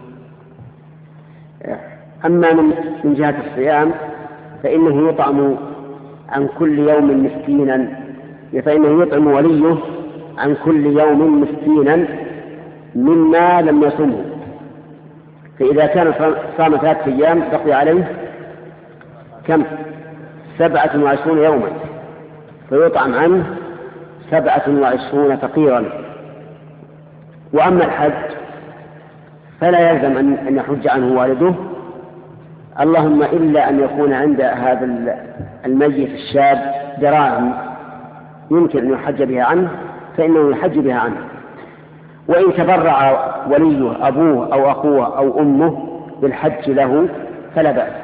أما من جهة الصيام فإنه يطعم عن كل يوم مسكينا، فإنه يطعم وليه عن كل يوم مسكينا مما لم يصمه. فإذا كان صام ثلاثة أيام بقي عليه كم؟ سبعة وعشرون يوما، فيطعم عنه سبعة وعشرون فقيرا. وأما الحج فلا يلزم أن يحج عنه والده، اللهم إلا أن يكون عند هذا الميت الشاب دراهم يمكن أن يحج بها عنه فإنه يحج بها عنه. وإن تبرع وليه أبوه أو أخوه أو أمه بالحج له فلا بأس.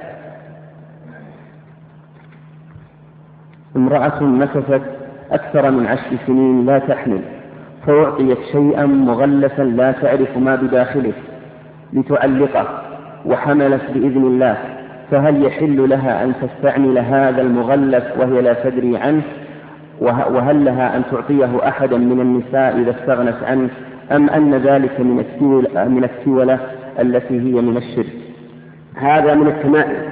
امرأة مكثت أكثر من عشر سنين لا تحمل، فأعطيت شيئا مغلفا لا تعرف ما بداخله لتعلقه وحملت بإذن الله، فهل يحل لها أن تستعمل هذا المغلف وهي لا تدري عنه؟ وهل لها أن تعطيه أحدا من النساء إذا استغنت عنه، أم أن ذلك من السولة, من السولة التي هي من الشرك؟ هذا من التمائم،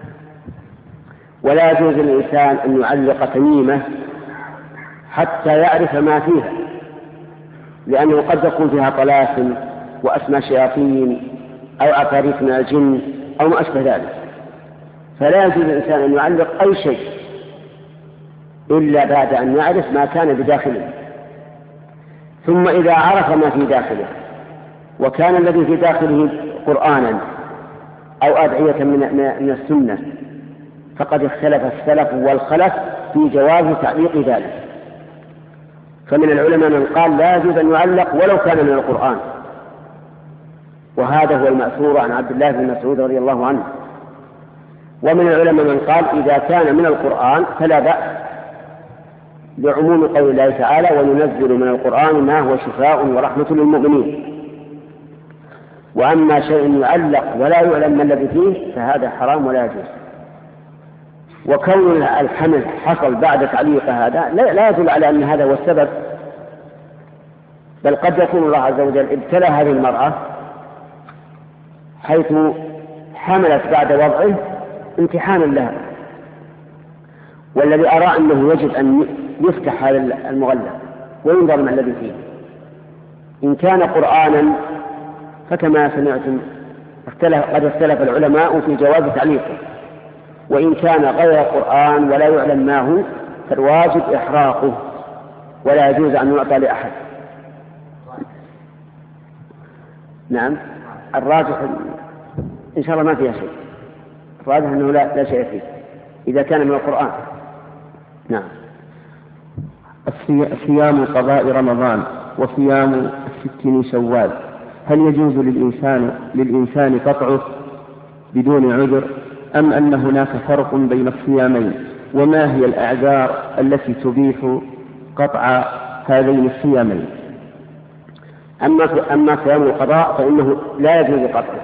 ولا يجوز للإنسان أن يعلق تميمة حتى يعرف ما فيها، لأنه قد يكون فيها طلاسم وأسماء شياطين أو عفاريت من الجن أو ما أشبه ذلك. فلا يجوز للإنسان أن يعلق أي شيء إلا بعد أن يعرف ما كان بداخله. ثم إذا عرف ما في داخله وكان الذي في داخله قرآنا أو أدعية من السنة فقد اختلف السلف والخلف في جواز تعليق ذلك. فمن العلماء من قال لا يجوز أن يعلق ولو كان من القرآن، وهذا هو المأثور عن عبد الله بن مسعود رضي الله عنه. ومن العلماء من قال إذا كان من القرآن فلا بأس، لعموم قول الله تعالى وننزل من القرآن ما هو شفاء ورحمة للمؤمنين. وأما شيء يعلق ولا يعلم ما الذي فيه فهذا حرام ولا يجوز. وكون الحمل حصل بعد تعليق هذا لا يدل على أن هذا هو السبب، بل قد يكون الله عز وجل ابتلى هذه المرأة حيث حملت بعد وضعه امتحانا لها. والذي أرى أنه يجب أن يفتح هذا المغلف وينظر ما الذي فيه. إن كان قرآنا فكما سمعتم قد اختلف العلماء في جواز تعليقه، وإن كان غير قرآن ولا يعلم ما هو فالواجب إحراقه ولا يجوز أن يعطى لأحد. نعم، الراجح إن شاء الله ما فيها شيء، الراجح أنه لا, لا شيء فيه إذا كان من القرآن. نعم. صيام قضاء رمضان وصيام الست من شوال، هل يجوز للإنسان, للإنسان قطعه بدون عذر، أم أن هناك فرق بين الصيامين؟ وما هي الأعذار التي تبيح قطع هذين الصيامين؟ أما, أما صيام القضاء فإنه لا يجوز قطعه،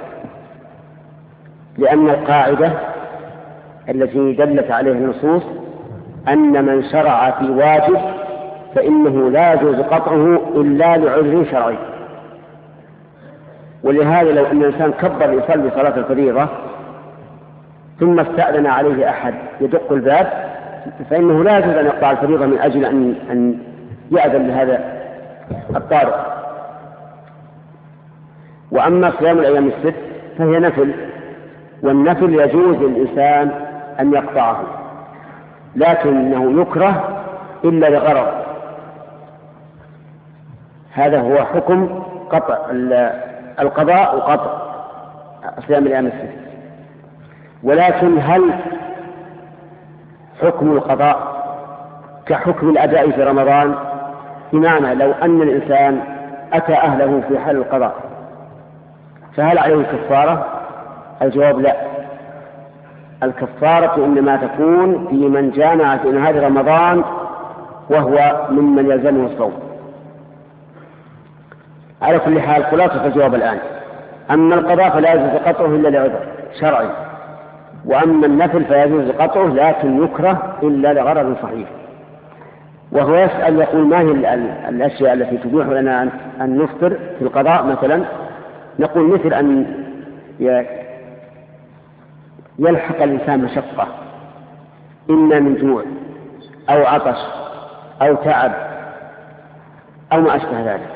لأن القاعدة التي دلت عليه النصوص أن من شرع في واجب فإنه لا يجوز قطعه إلا لعذر شرعي. ولهذا لو أن الإنسان كبر يصلي صلاة الفريضة ثم استأذن عليه أحد يدق الباب فإنه لا يجوز أن يقطع الفريضة من أجل أن, أن يأذن لهذا الطارئ. وأما صيام الأيام الست فهي نفل، والنفل يجوز للإنسان أن يقطعه، لكنه يكره إلا لغرض. هذا هو حكم قطع القضاء وقطع صيام الأيام الست. ولكن هل حكم القضاء كحكم الأداء في رمضان؟ بمعنى لو أن الإنسان أتى أهله في حال القضاء فهل عليه كفارة؟ الجواب لا. الكفارة إنما تكون في من جامع في نهار رمضان وهو ممن يلزمه الصوم. على كل حال خلاصة الجواب الآن: أما القضاء فلا يجوز قطعه إلا لعذر شرعي، وأما النفل فيجوز قطعه لكن يكره إلا لغرض صحيح. وهو يسأل يقول: ما هي الأشياء التي تبيح لنا أن نفطر في القضاء مثلا؟ نقول: مثل أن يلحق الإنسان مشقة، إما من جوع أو عطش أو تعب أو ما أشبه ذلك.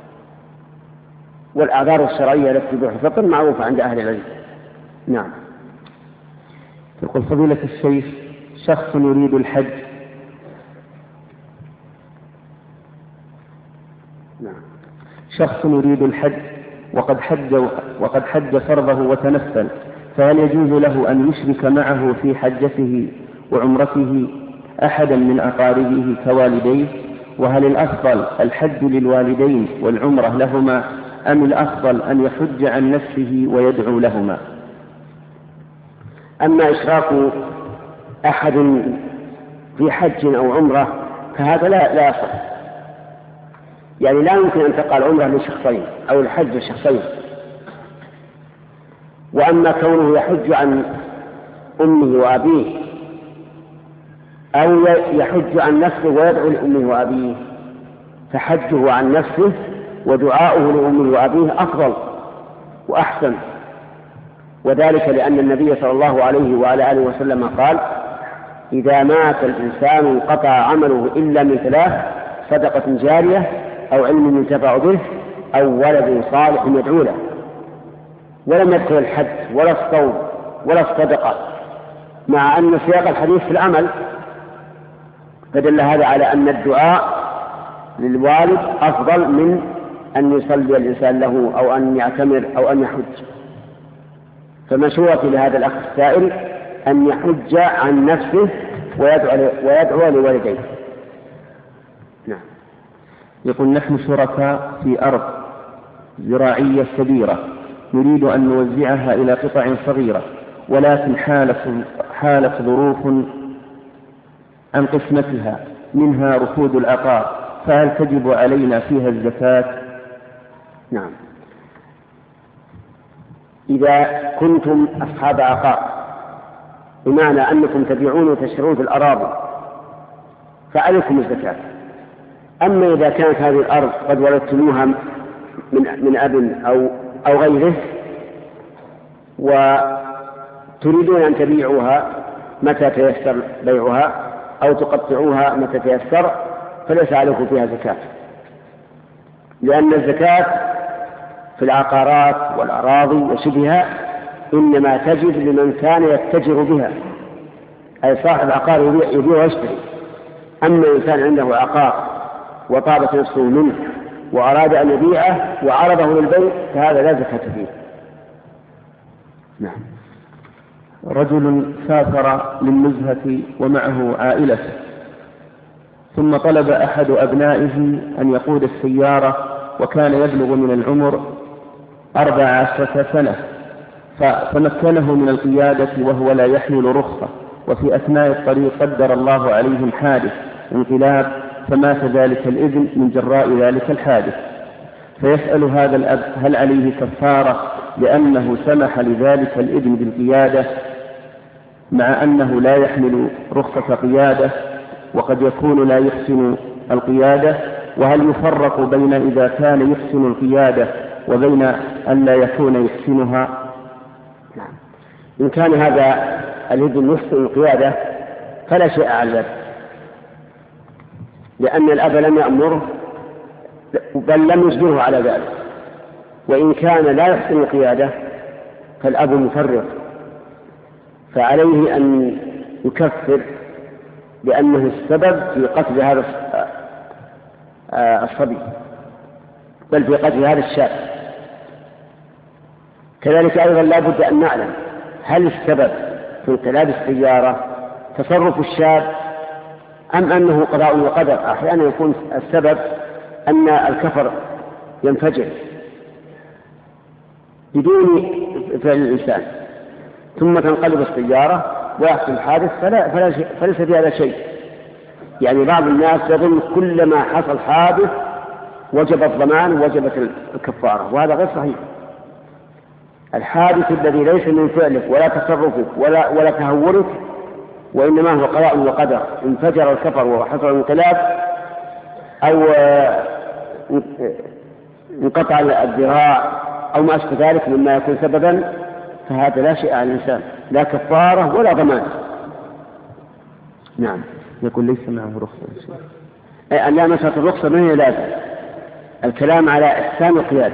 والأعذار الشرعية التي تبيح الفطر معروفة عند أهل العلم. نعم. يقول فضيلة الشيخ: شخص يريد الحج نعم. شخص يريد الحج وقد حج وقد حج فرضه وتنفل، فهل يجوز له أن يشرك معه في حجته وعمرته أحدا من أقاربه كوالديه؟ وهل الأفضل الحج للوالدين والعمرة لهما، أم الأفضل أن يحج عن نفسه ويدعو لهما؟ أما إشراك أحد في حج أو عمرة فهذا لا لا يصح، يعني لا يمكن أن تقع العمرة لشخصين أو الحج لشخصين. وأما كونه يحج عن أمه وأبيه أو يحج عن نفسه ويدعو لأمه وأبيه فحجه عن نفسه ودعاؤه لأمه وأبيه أفضل وأحسن، وذلك لأن النبي صلى الله عليه وعلى آله وسلم قال: إذا مات الإنسان انقطع عمله إلا من ثلاث: صدقة جارية أو علم ينتفع به أو ولد صالح يدعو له. ولم يذكر الحج ولا الصوم ولا الصدقة، مع أن سياق الحديث في العمل، فدل هذا على أن الدعاء للوالد أفضل من أن يصلي الإنسان له أو أن يعتمر أو أن يحج. فمشروع لهذا الأخ السائل أن يحج عن نفسه ويدعو, ويدعو لوالديه. نعم. يقول: نحن شركاء في أرض زراعية كبيرة نريد أن نوزعها إلى قطع صغيرة، ولكن حالة, حالة ظروف عن قسمتها منها ركود العقار، فهل تجب علينا فيها الزكاة؟ نعم. إذا كنتم أصحاب عقار بمعنى أنكم تبيعون وتشترون في الأراضي فعليكم الزكاة. أما إذا كانت هذه الأرض قد ولدتموها من من أب أو أو غيره وتريدون أن تبيعوها متى تيسر بيعها أو تقطعوها متى تيسر فليس عليكم فيها زكاة، لأن الزكاة في العقارات والأراضي وشبهها إنما تجب لمن كان يتجر بها، أي صاحب عقار يبيع ويشتري. أما إن كان عنده عقار وطابت نفسه منه وأراد أن يبيعه وعرضه للبيع فهذا لا زكاة فيه. نعم. رجل سافر للنزهة ومعه عائلته، ثم طلب أحد أبنائه أن يقود السيارة وكان يبلغ من العمر أربع عشرة سنة، فمكنه من القيادة وهو لا يحمل رخصة، وفي أثناء الطريق قدر الله عليهم حادث انقلاب فمات ذلك الابن من جراء ذلك الحادث. فيسأل هذا الأب: هل عليه كفارة لأنه سمح لذلك الابن بالقيادة مع أنه لا يحمل رخصة قيادة وقد يكون لا يحسن القيادة؟ وهل يفرق بين إذا كان يحسن القيادة وبين أن لا يكون يحسنها؟ نعم. إن كان هذا الابن يحسن القيادة فلا شيء على ذلك، لأن الأب لم يأمره بل لم يجبره على ذلك. وإن كان لا يحسن القيادة فالأب مفرط، فعليه أن يكفر لأنه السبب في قتل هذا الصبي، بل في قتل هذا الشاب. كذلك أيضا لا بد أن نعلم هل السبب في انقلاب السيارة تصرف الشاب أم أنه قضاء وقدر. أحيانا يكون السبب أن الكفر ينفجر بدون فعل الإنسان، ثم تنقلب السيارة ويحصل الحادث فلا فلا فليس في هذا شيء. يعني بعض الناس يظن كلما حصل حادث وجب الضمان ووجبت الكفارة، وهذا غير صحيح. الحادث الذي ليس من فعلك ولا تصرفك ولا ولا تهورك، وإنما هو قضاء وقدر، انفجر الكفر وحصل انقلاب أو انقطع الذراع أو ما أشبه ذلك مما يكون سببا، فهذا لا شيء على الإنسان، لا كفارة ولا ضمان. نعم. يقول ليس معه رخصة. أي أن لا مسألة الرخصة من هي لازم، الكلام على إحسان القيادة،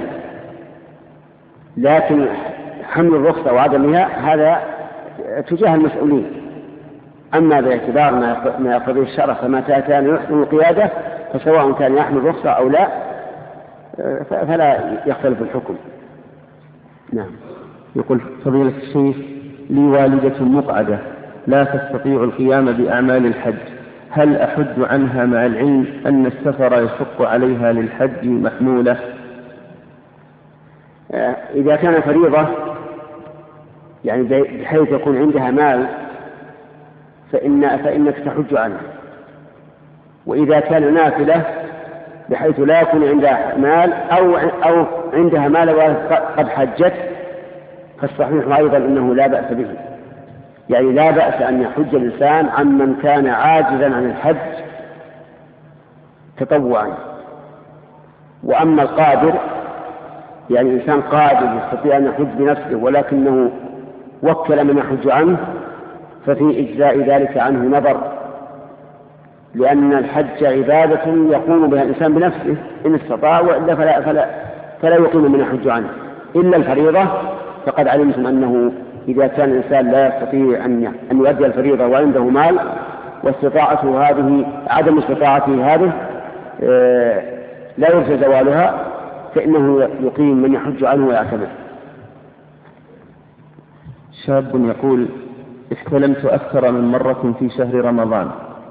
لكن حمل الرخصة وعدمها هذا تجاه المسؤولين. أما باعتبار ما يقتضيه الشرع فما كان يحسن القيادة فسواء كان يحمل رخصة أو لا فلا يختلف الحكم. نعم. يقول فضيلة الشيخ لي والدة مقعدة لا تستطيع القيام بأعمال الحج، هل أحج عنها مع العلم أن السفر يشق عليها للحج محمولة؟ إذا كان فريضة يعني بحيث يكون عندها مال فإن فإنك تحج عنها، وإذا كان نافلة بحيث لا يكون عندها مال أو أو عندها مال وقد حجت فالصحيح أيضا أنه لا بأس به. يعني لا بأس أن يحج الإنسان عمن كان عاجزا عن الحج تطوعا. وأما القادر يعني إنسان قادر يستطيع أن يحج بنفسه ولكنه وكل من يحج عنه ففي إجزاء ذلك عنه نظر، لأن الحج عبادة يقوم بها الإنسان بنفسه إن استطاع، وإلا فلا, فلا, فلا يقيم من يحج عنه إلا الفريضة. فقد علمتم أنه إذا كان الإنسان لا يستطيع أن يؤدي الفريضة وعنده مال واستطاعته هذه عدم استطاعته هذه لا يرجى زوالها فإنه يقيم من يحج عنه ويعتمد. شاب يقول احتلمت أكثر من مرة في شهر رمضان،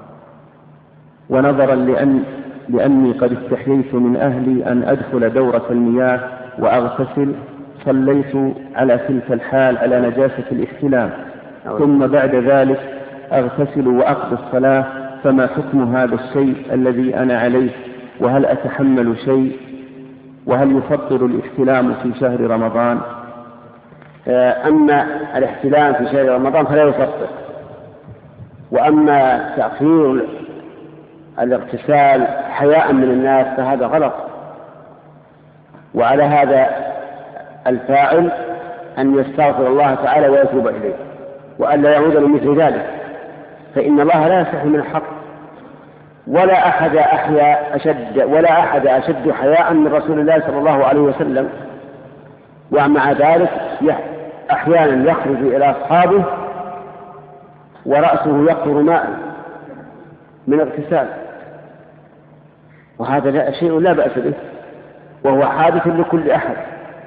ونظرا لأن لأني قد استحييت من أهلي أن أدخل دورة المياه وأغتسل صليت على تلك الحال على نجاسة الاحتلام، ثم بعد ذلك أغتسل وأقضي الصلاة، فما حكم هذا الشيء الذي أنا عليه؟ وهل أتحمل شيء؟ وهل يفطر الاحتلام في شهر رمضان؟ أما الاحتلام في شهر رمضان فلا يفطر، وأما تأخير الاغتسال حياء من الناس فهذا غلط. وعلى هذا الفاعل أن يستغفر الله تعالى ويتوب إليه وألا يعود لمثل ذلك، فإن الله لا يصح من الحق، ولا أحد أحيا أشد ولا أحد أشد حياء من رسول الله صلى الله عليه وسلم. ومع ذلك أحيانا يخرج إلى أصحابه ورأسه يقطر ماء من اغتسال، وهذا لا شيء لا بأس به، وهو حادث لكل أحد.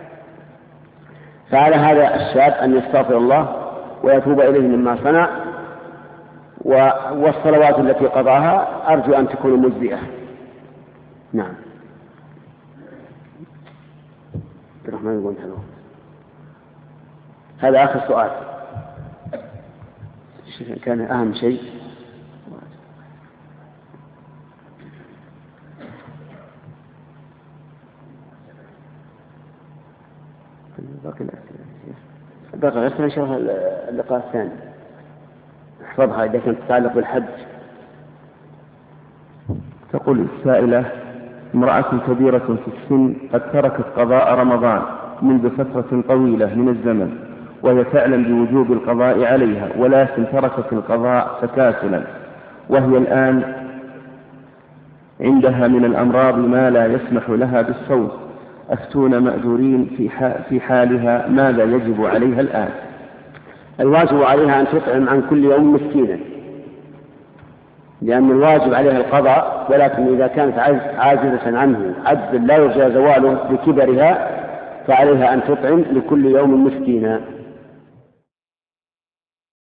فعلى هذا الشاب أن يستغفر الله ويتوب إليه مما صنع، والصلوات التي قضاها أرجو أن تكون مجزئة. نعم. الرحمن يقول حلو. هذا آخر سؤال كان أهم شيء. باقي الأسئلة إن شاء الله اللقاء الثاني احفظها إذا كانت تتعلق بالحج. تقول السائلة امرأة كبيرة في السن قد تركت قضاء رمضان منذ فترة طويلة من الزمن، وهي تعلم بوجوب القضاء عليها، ولكن تركت القضاء تكاسلا، وهي الآن عندها من الأمراض ما لا يسمح لها بالصوم، أفتون مأجورين في حالها ماذا يجب عليها الآن؟ الواجب عليها أن تطعم عن كل يوم مسكينا، لأن الواجب عليها القضاء، ولكن إذا كانت عاجزة عنه عجز لا يرجى زواله بكبرها فعليها أن تطعم لكل يوم مسكينا.